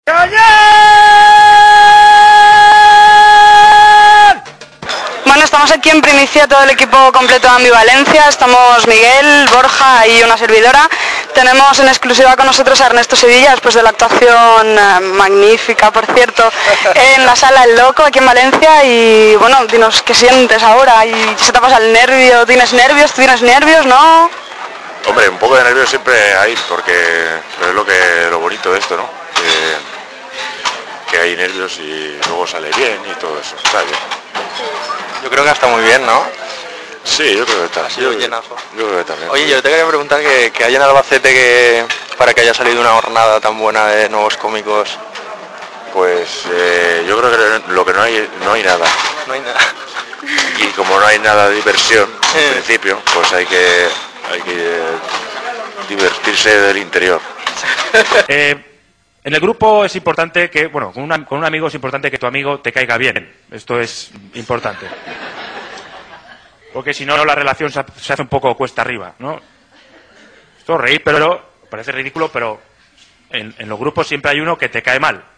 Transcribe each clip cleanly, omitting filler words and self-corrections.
Bueno, estamos aquí en primicia, todo el equipo completo de Ambivalencia. Estamos Miguel, Borja y una servidora. Tenemos en exclusiva con nosotros a Ernesto Sevilla, después de la actuación magnífica, por cierto, en la Sala El Loco, aquí en Valencia. Y bueno, dinos qué sientes ahora. ¿Y se te pasa el nervio? ¿Tienes nervios? ¿Tú tienes nervios, no? Hombre, un poco de nervios siempre hay, porque es lo bonito de esto, ¿no? Que hay nervios y luego sale bien y todo eso, está bien. Yo creo que está muy bien, ¿no? Sí, yo creo que está. Ha sido llenazo. Yo creo que también. Oye, yo te quería preguntar que hay en Albacete para que haya salido una jornada tan buena de nuevos cómicos. Pues yo creo que lo que no hay nada. No hay nada. Y como no hay nada de diversión, en principio, pues hay que divertirse del interior. En el grupo es importante que, bueno, con un amigo es importante que tu amigo te caiga bien. Esto es importante. Porque si no, la relación se hace un poco cuesta arriba, ¿no? Esto reír, pero parece ridículo, pero en los grupos siempre hay uno que te cae mal.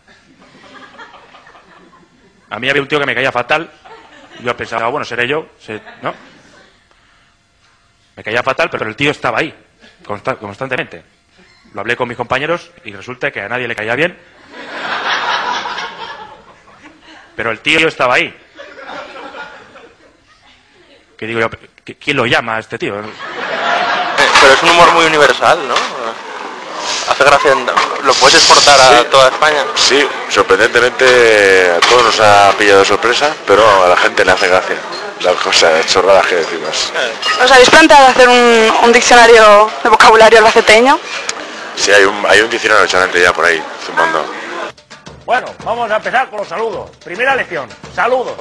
A mí había un tío que me caía fatal. Yo pensaba, bueno, seré yo, ¿no? Me caía fatal, pero el tío estaba ahí, constantemente. Lo hablé con mis compañeros y resulta que a nadie le caía bien. Pero el tío estaba ahí. Que digo yo, ¿quién lo llama a este tío? Pero es un humor muy universal, ¿no? Hace gracia, lo puedes exportar a toda España. Sí, sorprendentemente a todos nos ha pillado de sorpresa, pero a la gente le hace gracia las cosas chorradas que decimos. ¿Os habéis planteado hacer un diccionario de vocabulario albaceteño? Sí, hay un diccionario echanante ya por ahí, zumbando. Bueno, vamos a empezar con los saludos. Primera lección, saludos.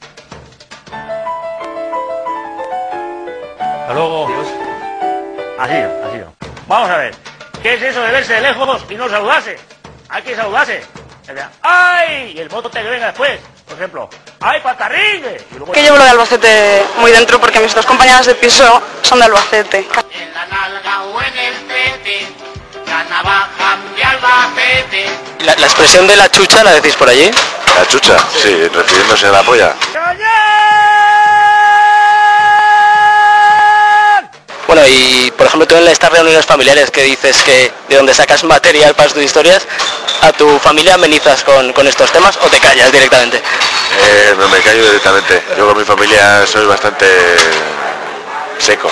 Hasta luego. Así no. Vamos a ver, ¿qué es eso de verse de lejos y no saludarse? Hay que saludarse. ¡Ay! Y el voto que venga después. Por ejemplo, ¡ay, patarrigue! Luego... Que llevo lo de Albacete muy dentro porque mis dos compañeras de piso son de Albacete. En la nalga o en el tete, la navaja de Albacete. La expresión de la chucha la decís por allí. La chucha, sí, refiriéndose a la polla. Bueno, y por ejemplo tú en estas reuniones familiares que dices que de donde sacas material para tus historias, ¿a tu familia amenizas con estos temas o te callas directamente? Me callo directamente. Yo con mi familia soy bastante seco.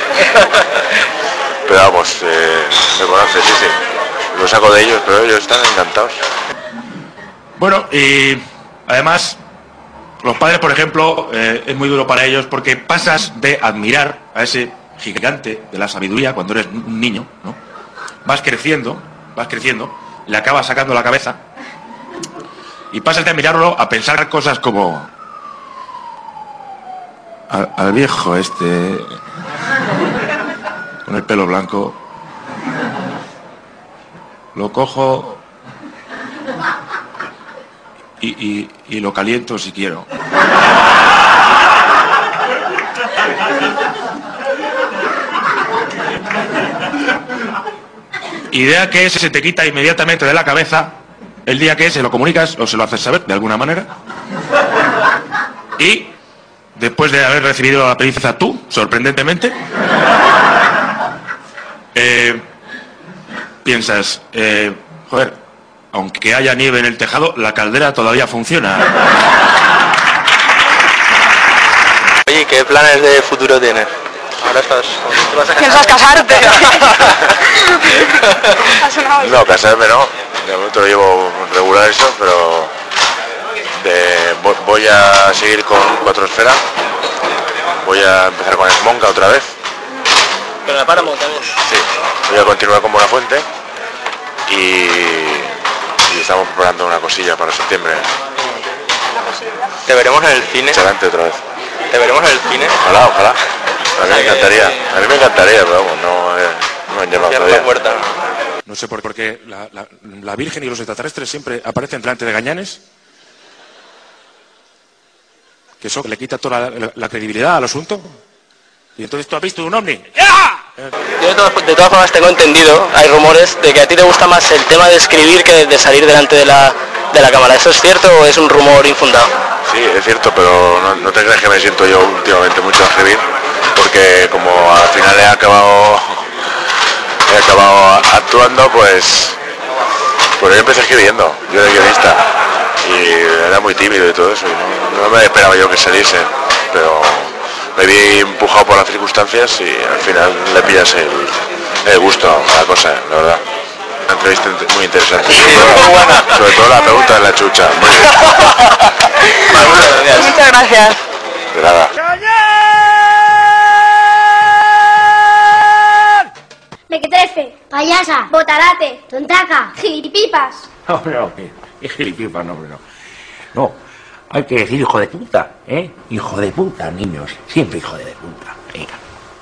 Pero vamos, me conoces, sí. Lo saco de ellos, pero ellos están encantados. Bueno, y además, los padres, por ejemplo, es muy duro para ellos porque pasas de admirar a ese gigante de la sabiduría cuando eres un niño, ¿no? Vas creciendo, le acabas sacando la cabeza y pasas de admirarlo a pensar cosas como al viejo este con el pelo blanco lo cojo y lo caliento si quiero. Idea que se te quita inmediatamente de la cabeza el día que se lo comunicas o se lo haces saber de alguna manera. Y después de haber recibido la princesa tú, sorprendentemente, piensas, joder, aunque haya nieve en el tejado, la caldera todavía funciona. Oye, ¿qué planes de futuro tienes? Ahora ¿Piensas casarte? No, casarme no. De momento lo llevo regular eso, pero voy a seguir con Cuatro Esferas. Voy a empezar con Esmonca otra vez. ¿Con la Páramo también? Sí, voy a continuar con Buenafuente y estamos preparando una cosilla para septiembre. ¿Te veremos en el cine? Adelante otra vez. ¿Te veremos en el cine? Ojalá. A mí me encantaría, pero vamos, no me han llamado todavía. No sé por qué la Virgen y los extraterrestres siempre aparecen delante de gañanes. Que eso le quita toda la credibilidad al asunto. Y entonces tú has visto un ovni. Yo de todas formas tengo entendido, hay rumores de que a ti te gusta más el tema de escribir que de salir delante de la cámara. ¿Eso es cierto o es un rumor infundado? Sí, es cierto, pero no te creas que me siento yo últimamente mucho a escribir, porque como al final he acabado actuando, pues yo empecé escribiendo, yo era guionista, y era muy tímido y todo eso, y no me esperaba yo que saliese, pero me vi empujado por las circunstancias y al final le pillas el gusto a la cosa, la verdad. Una entrevista muy interesante. Sobre todo la pregunta de la chucha. Muy bien. Muchas gracias. De nada. Mequetrefe, payasa, botarate, tontaca, gilipipas. No, es gilipipas, no. No, hay que decir hijo de puta, ¿eh? Hijo de puta, niños. Siempre hijo de puta. Venga.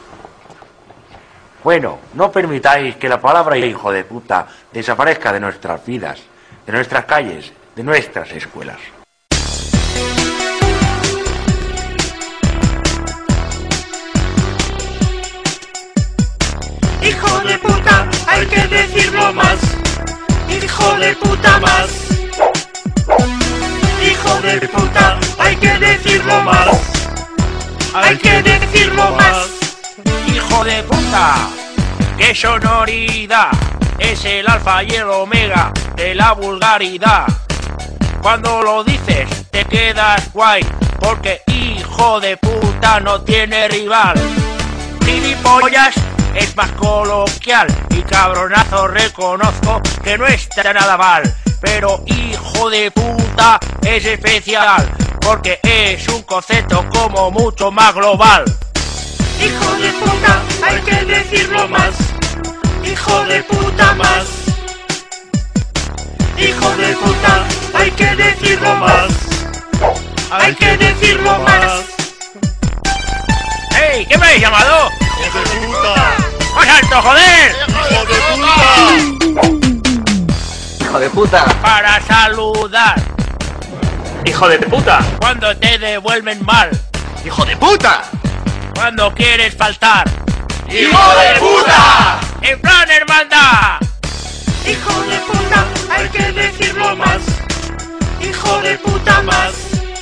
Bueno, no permitáis que la palabra hijo de puta desaparezca de nuestras vidas, de nuestras calles, de nuestras escuelas. Hijo de puta, hay que decirlo más. Hijo de puta más. Hijo de puta, hay que decirlo más. Hay que decirlo más. ¡Hijo de puta! ¡Qué sonoridad! Es el alfa y el omega de la vulgaridad. Cuando lo dices te quedas guay, porque hijo de puta no tiene rival. Gilipollas es más coloquial y cabronazo reconozco que no está nada mal. Pero hijo de puta es especial, porque es un concepto como mucho más global. Hijo de puta, hay que decirlo más. Hijo de puta más. Hijo de puta, hay que decirlo más. Hay que decirlo más. ¡Ey! ¿Qué me habéis llamado? ¡Hijo de puta! ¡Más alto, joder! ¡Hijo de puta! ¡Hijo de puta! Para saludar. ¡Hijo de puta! Cuando te devuelven mal. ¡Hijo de puta! Cuando quieres faltar. ¡Hijo de puta! ¡En plan hermandad! Hijo de puta, hay que decirlo más. Hijo de puta más.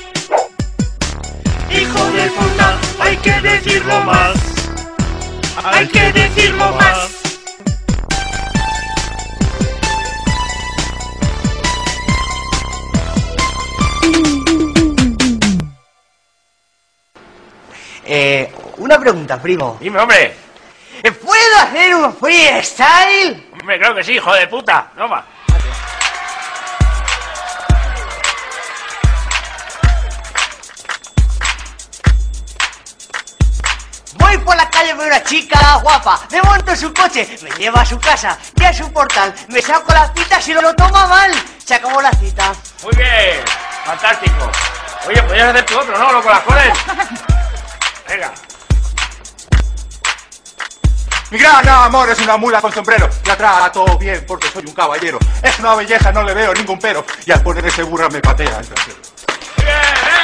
Hijo de puta, hay que decirlo más. Hay que decirlo más. Una pregunta, primo. Dime, hombre. ¿Puedo hacer un freestyle? Hombre, creo que sí, hijo de puta. Toma. Voy por la calle, veo una chica guapa, me monto en su coche, me lleva a su casa, y a su portal, me saco la cita si no lo toma mal. Se acabó la cita. Muy bien. Fantástico. Oye, podrías hacer tú otro, ¿no? Lo con las coles. Venga. Mi gran amor es una mula con sombrero. La trato bien porque soy un caballero. Es una belleza, no le veo ningún pero. Y al poner ese burra me patea el trasero. ¡Bien!